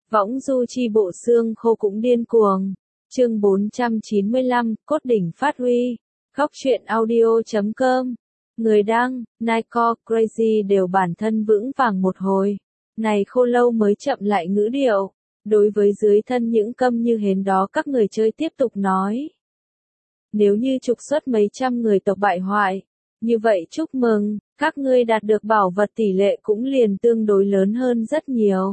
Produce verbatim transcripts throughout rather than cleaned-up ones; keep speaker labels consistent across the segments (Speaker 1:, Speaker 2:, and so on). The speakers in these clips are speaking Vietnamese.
Speaker 1: Võng du chi bộ xương khô cũng điên cuồng. Chương bốn trăm chín mươi lăm, cốt đỉnh phát huy. Góc truyện audio chấm com. Người đăng, Nico, Crazy đều bản thân vững vàng một hồi. Này Khô Lâu mới chậm lại ngữ điệu. Đối với dưới thân những câm như hến đó các người chơi tiếp tục nói. Nếu như trục xuất mấy trăm người tộc bại hoại, như vậy chúc mừng, các ngươi đạt được bảo vật tỷ lệ cũng liền tương đối lớn hơn rất nhiều.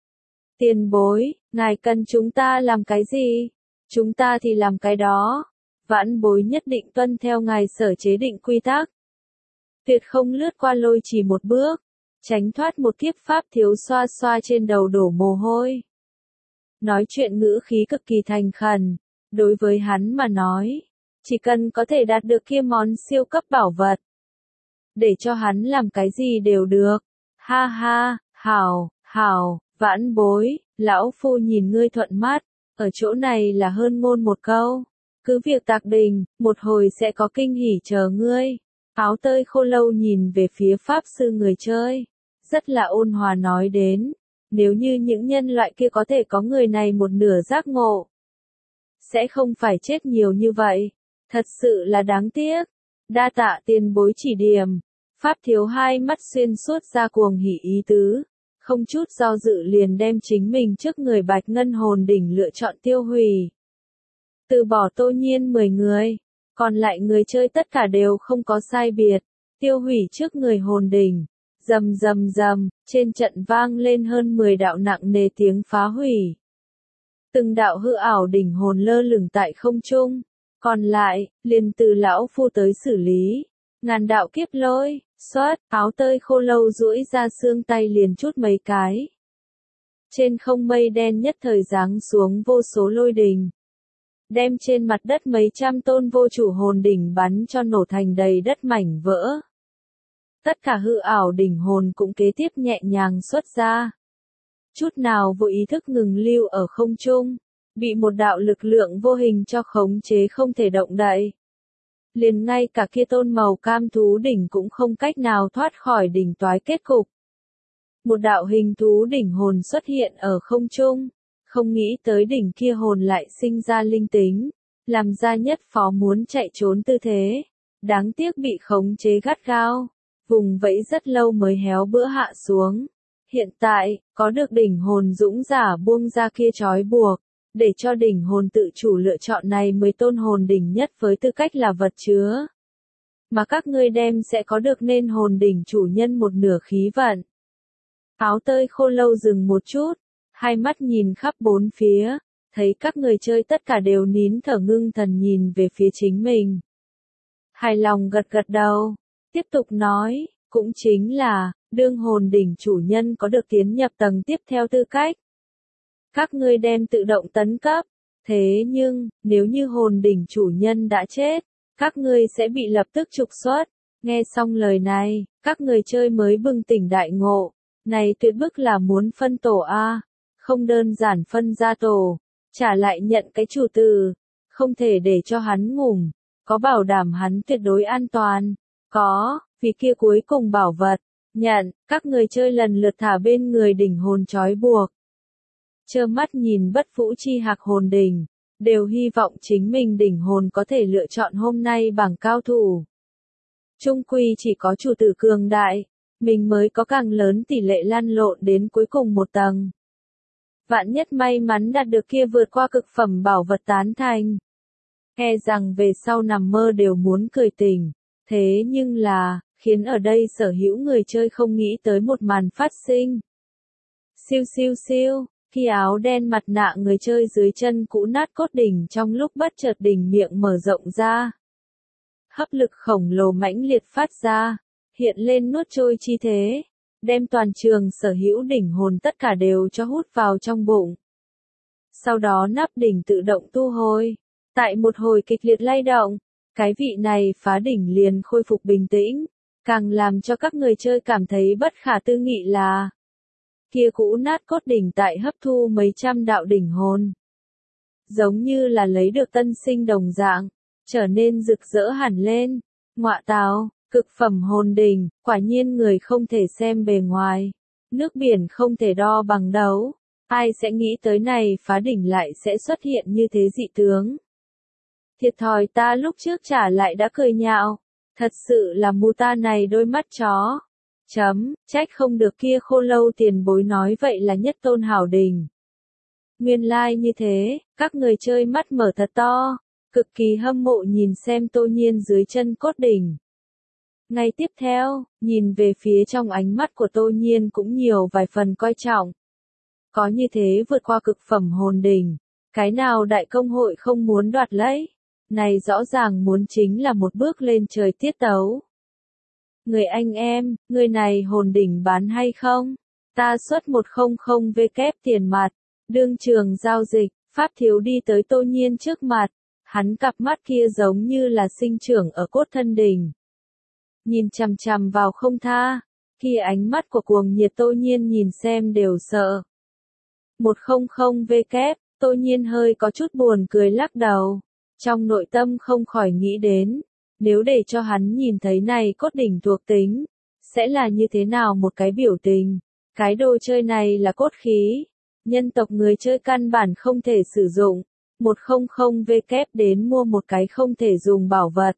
Speaker 1: Tiền bối, ngài cần chúng ta làm cái gì? Chúng ta thì làm cái đó. Vãn bối nhất định tuân theo ngài sở chế định quy tắc. Tuyệt không lướt qua lôi chỉ một bước, tránh thoát một kiếp pháp thiếu xoa xoa trên đầu đổ mồ hôi. Nói chuyện ngữ khí cực kỳ thành khẩn, đối với hắn mà nói, chỉ cần có thể đạt được kia món siêu cấp bảo vật. Để cho hắn làm cái gì đều được. Ha ha, hảo, hảo, vãn bối, lão phu nhìn ngươi thuận mắt, ở chỗ này là hơn ngôn một câu. Cứ việc tạc đình, một hồi sẽ có kinh hỉ chờ ngươi. Áo tơi Khô Lâu nhìn về phía pháp sư người chơi, rất là ôn hòa nói đến, nếu như những nhân loại kia có thể có người này một nửa giác ngộ, sẽ không phải chết nhiều như vậy, thật sự là đáng tiếc. Đa tạ tiền bối chỉ điểm. Pháp thiếu hai mắt xuyên suốt ra cuồng hỉ ý tứ, không chút do dự liền đem chính mình trước người Bạch Ngân Hồn Đỉnh lựa chọn tiêu hủy. Từ bỏ Tô Nhiên mười người, còn lại người chơi tất cả đều không có sai biệt, tiêu hủy trước người hồn đỉnh. Rầm rầm rầm, trên trận vang lên hơn mười đạo nặng nề tiếng phá hủy. Từng đạo hư ảo đỉnh hồn lơ lửng tại không trung, còn lại, liền từ lão phu tới xử lý. Ngàn đạo kiếp lôi, xoát, áo tơi Khô Lâu duỗi ra xương tay liền chút mấy cái. Trên không mây đen nhất thời giáng xuống vô số lôi đình, đem trên mặt đất mấy trăm tôn vô chủ hồn đỉnh bắn cho nổ thành đầy đất mảnh vỡ. Tất cả hư ảo đỉnh hồn cũng kế tiếp nhẹ nhàng xuất ra. Chút nào vô ý thức ngừng lưu ở không trung, bị một đạo lực lượng vô hình cho khống chế không thể động đậy. Liền ngay cả kia tôn màu cam thú đỉnh cũng không cách nào thoát khỏi đỉnh toái kết cục. Một đạo hình thú đỉnh hồn xuất hiện ở không trung, không nghĩ tới đỉnh kia hồn lại sinh ra linh tính, làm ra nhất phó muốn chạy trốn tư thế. Đáng tiếc bị khống chế gắt gao, vùng vẫy rất lâu mới héo bữa hạ xuống. Hiện tại, có được đỉnh hồn dũng giả buông ra kia trói buộc, để cho đỉnh hồn tự chủ lựa chọn này mới tôn hồn đỉnh nhất với tư cách là vật chứa. Mà các ngươi đem sẽ có được nên hồn đỉnh chủ nhân một nửa khí vận. Áo tơi Khô Lâu dừng một chút, hai mắt nhìn khắp bốn phía, thấy các người chơi tất cả đều nín thở ngưng thần nhìn về phía chính mình. Hài lòng gật gật đầu, tiếp tục nói, cũng chính là, đương hồn đỉnh chủ nhân có được tiến nhập tầng tiếp theo tư cách. Các ngươi đem tự động tấn cấp, thế nhưng, nếu như hồn đỉnh chủ nhân đã chết, các ngươi sẽ bị lập tức trục xuất. Nghe xong lời này, các người chơi mới bừng tỉnh đại ngộ, này tuyệt bức là muốn phân tổ a, không đơn giản phân ra tổ, trả lại nhận cái chủ từ, không thể để cho hắn ngủm, có bảo đảm hắn tuyệt đối an toàn, có, vì kia cuối cùng bảo vật, nhận, các người chơi lần lượt thả bên người đỉnh hồn trói buộc. Trơ mắt nhìn bất phũ chi hạc hồn đỉnh, đều hy vọng chính mình đỉnh hồn có thể lựa chọn hôm nay bảng cao thủ. Chung quy chỉ có chủ tử cường đại, mình mới có càng lớn tỷ lệ lăn lộn đến cuối cùng một tầng. Vạn nhất may mắn đạt được kia vượt qua cực phẩm bảo vật tán thành. E rằng về sau nằm mơ đều muốn cười tỉnh, thế nhưng là, khiến ở đây sở hữu người chơi không nghĩ tới một màn phát sinh. Siêu siêu siêu. Khi áo đen mặt nạ người chơi dưới chân cũ nát cốt đỉnh trong lúc bất chợt đỉnh miệng mở rộng ra. Hấp lực khổng lồ mãnh liệt phát ra, hiện lên nuốt trôi chi thế, đem toàn trường sở hữu đỉnh hồn tất cả đều cho hút vào trong bụng. Sau đó nắp đỉnh tự động thu hồi, tại một hồi kịch liệt lay động, cái vị này phá đỉnh liền khôi phục bình tĩnh, càng làm cho các người chơi cảm thấy bất khả tư nghị là kia cũ nát cốt đỉnh tại hấp thu mấy trăm đạo đỉnh hồn. Giống như là lấy được tân sinh đồng dạng, trở nên rực rỡ hẳn lên. Ngọa tào, cực phẩm hồn đỉnh, quả nhiên người không thể xem bề ngoài. Nước biển không thể đo bằng đấu. Ai sẽ nghĩ tới này phá đỉnh lại sẽ xuất hiện như thế dị tướng. Thiệt thòi ta lúc trước trả lại đã cười nhạo. Thật sự là mù ta này đôi mắt chó. Chấm, trách không được kia Khô Lâu tiền bối nói vậy là nhất tôn hảo đỉnh. Nguyên lai like như thế, các người chơi mắt mở thật to, cực kỳ hâm mộ nhìn xem Tô Nhiên dưới chân cốt đỉnh. Ngay tiếp theo, nhìn về phía trong ánh mắt của Tô Nhiên cũng nhiều vài phần coi trọng. Có như thế vượt qua cực phẩm hồn đỉnh, cái nào đại công hội không muốn đoạt lấy, này rõ ràng muốn chính là một bước lên trời tiết tấu. Người anh em, người này hồn đỉnh bán hay không? Ta xuất một không không vê kép tiền mặt, đương trường giao dịch, Pháp Thiếu đi tới Tô Nhiên trước mặt, hắn cặp mắt kia giống như là sinh trưởng ở cốt thân đỉnh. Nhìn chằm chằm vào không tha, kia ánh mắt của cuồng nhiệt Tô Nhiên nhìn xem đều sợ. một không không vê kép, Tô Nhiên hơi có chút buồn cười lắc đầu, trong nội tâm không khỏi nghĩ đến, nếu để cho hắn nhìn thấy này cốt đỉnh thuộc tính, sẽ là như thế nào một cái biểu tình. Cái đồ chơi này là cốt khí, nhân tộc người chơi căn bản không thể sử dụng, một không không vê kép đến mua một cái không thể dùng bảo vật.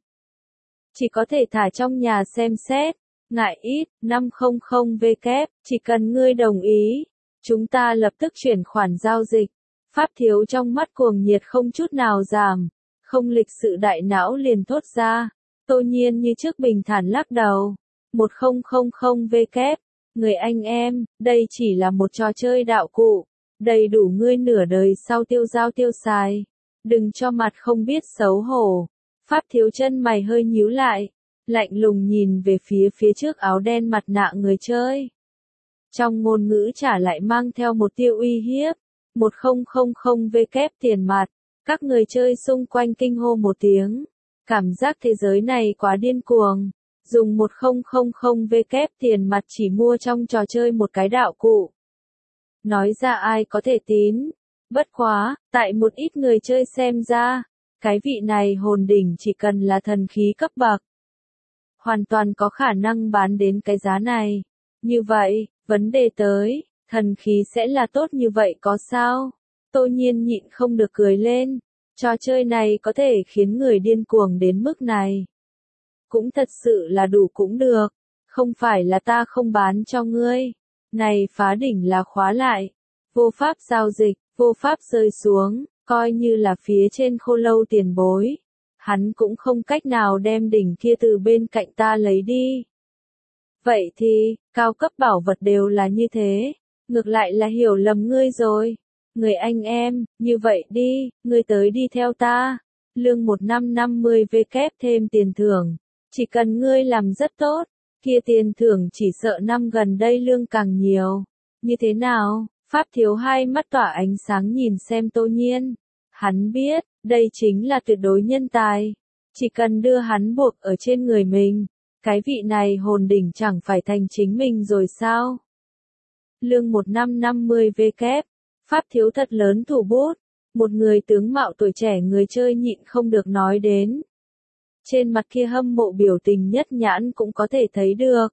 Speaker 1: Chỉ có thể thả trong nhà xem xét, ngại ít, năm không không vê kép, chỉ cần ngươi đồng ý, chúng ta lập tức chuyển khoản giao dịch. Pháp Thiếu trong mắt cuồng nhiệt không chút nào giảm, không lịch sự đại não liền thốt ra, Tô Nhiên như trước bình thản lắc đầu, một không không không vê kép, người anh em, đây chỉ là một trò chơi đạo cụ, đầy đủ ngươi nửa đời sau tiêu giao tiêu xài, đừng cho mặt không biết xấu hổ. Pháp Thiếu chân mày hơi nhíu lại, lạnh lùng nhìn về phía phía trước áo đen mặt nạ người chơi. Trong ngôn ngữ trả lại mang theo một tia uy hiếp, một không không không vê kép tiền mặt, các người chơi xung quanh kinh hô một tiếng, cảm giác thế giới này quá điên cuồng, dùng một không không không vê kép tiền mặt chỉ mua trong trò chơi một cái đạo cụ. Nói ra ai có thể tín, bất quá, tại một ít người chơi xem ra, cái vị này hồn đỉnh chỉ cần là thần khí cấp bậc, hoàn toàn có khả năng bán đến cái giá này. Như vậy, vấn đề tới, thần khí sẽ là tốt như vậy có sao? Tô Nhiên nhịn không được cười lên, trò chơi này có thể khiến người điên cuồng đến mức này. Cũng thật sự là đủ cũng được, không phải là ta không bán cho ngươi. Này phá đỉnh là khóa lại, vô pháp giao dịch, vô pháp rơi xuống, coi như là phía trên Khô Lâu tiền bối. Hắn cũng không cách nào đem đỉnh kia từ bên cạnh ta lấy đi. Vậy thì, cao cấp bảo vật đều là như thế, ngược lại là hiểu lầm ngươi rồi. Người anh em, như vậy đi, ngươi tới đi theo ta. Lương một năm năm mươi vê kép thêm tiền thưởng, chỉ cần ngươi làm rất tốt, kia tiền thưởng chỉ sợ năm gần đây lương càng nhiều. Như thế nào? Pháp Thiếu hai mắt tỏa ánh sáng nhìn xem Tô Nhiên. Hắn biết, đây chính là tuyệt đối nhân tài. Chỉ cần đưa hắn buộc ở trên người mình, cái vị này hồn đỉnh chẳng phải thành chính mình rồi sao? Lương một năm năm mươi vê kép, Pháp Thiếu thật lớn thủ bút, một người tướng mạo tuổi trẻ người chơi nhịn không được nói đến. Trên mặt kia hâm mộ biểu tình nhất nhãn cũng có thể thấy được.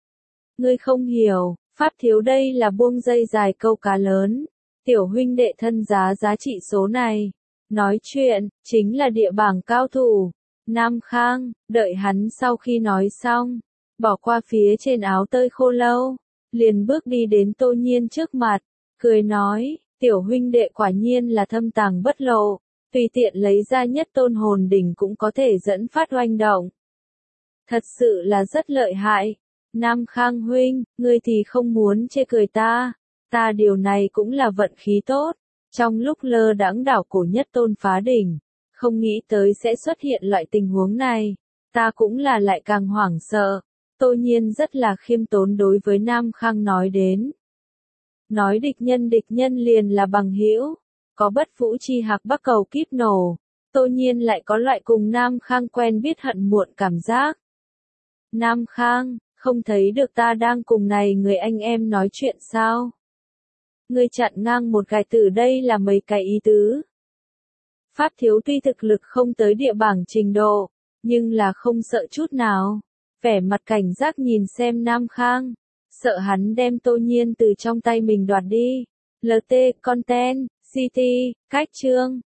Speaker 1: Ngươi không hiểu, Pháp Thiếu đây là buông dây dài câu cá lớn, tiểu huynh đệ thân giá giá trị số này. Nói chuyện, chính là địa bảng cao thủ. Nam Khang, đợi hắn sau khi nói xong, bỏ qua phía trên áo tơi Khô Lâu, liền bước đi đến Tô Nhiên trước mặt, cười nói, tiểu huynh đệ quả nhiên là thâm tàng bất lộ, tùy tiện lấy ra nhất tôn hồn đỉnh cũng có thể dẫn phát oanh động. Thật sự là rất lợi hại. Nam Khang huynh, ngươi thì không muốn chê cười ta, ta điều này cũng là vận khí tốt. Trong lúc lơ đãng đảo cổ nhất tôn phá đỉnh, không nghĩ tới sẽ xuất hiện loại tình huống này, ta cũng là lại càng hoảng sợ. Tô Nhiên rất là khiêm tốn đối với Nam Khang nói đến. Nói địch nhân địch nhân liền là bằng hữu, có bất vũ chi hạc bắc cầu kíp nổ, Tô Nhiên lại có loại cùng Nam Khang quen biết hận muộn cảm giác. Nam Khang, không thấy được ta đang cùng này người anh em nói chuyện sao? Ngươi chặn ngang một gài tử đây là mấy cái ý tứ. Pháp Thiếu tuy thực lực không tới địa bảng trình độ, nhưng là không sợ chút nào. Vẻ mặt cảnh giác nhìn xem Nam Khang, sợ hắn đem Tô Nhiên từ trong tay mình đoạt đi. lờ tê, content, city, cách chương.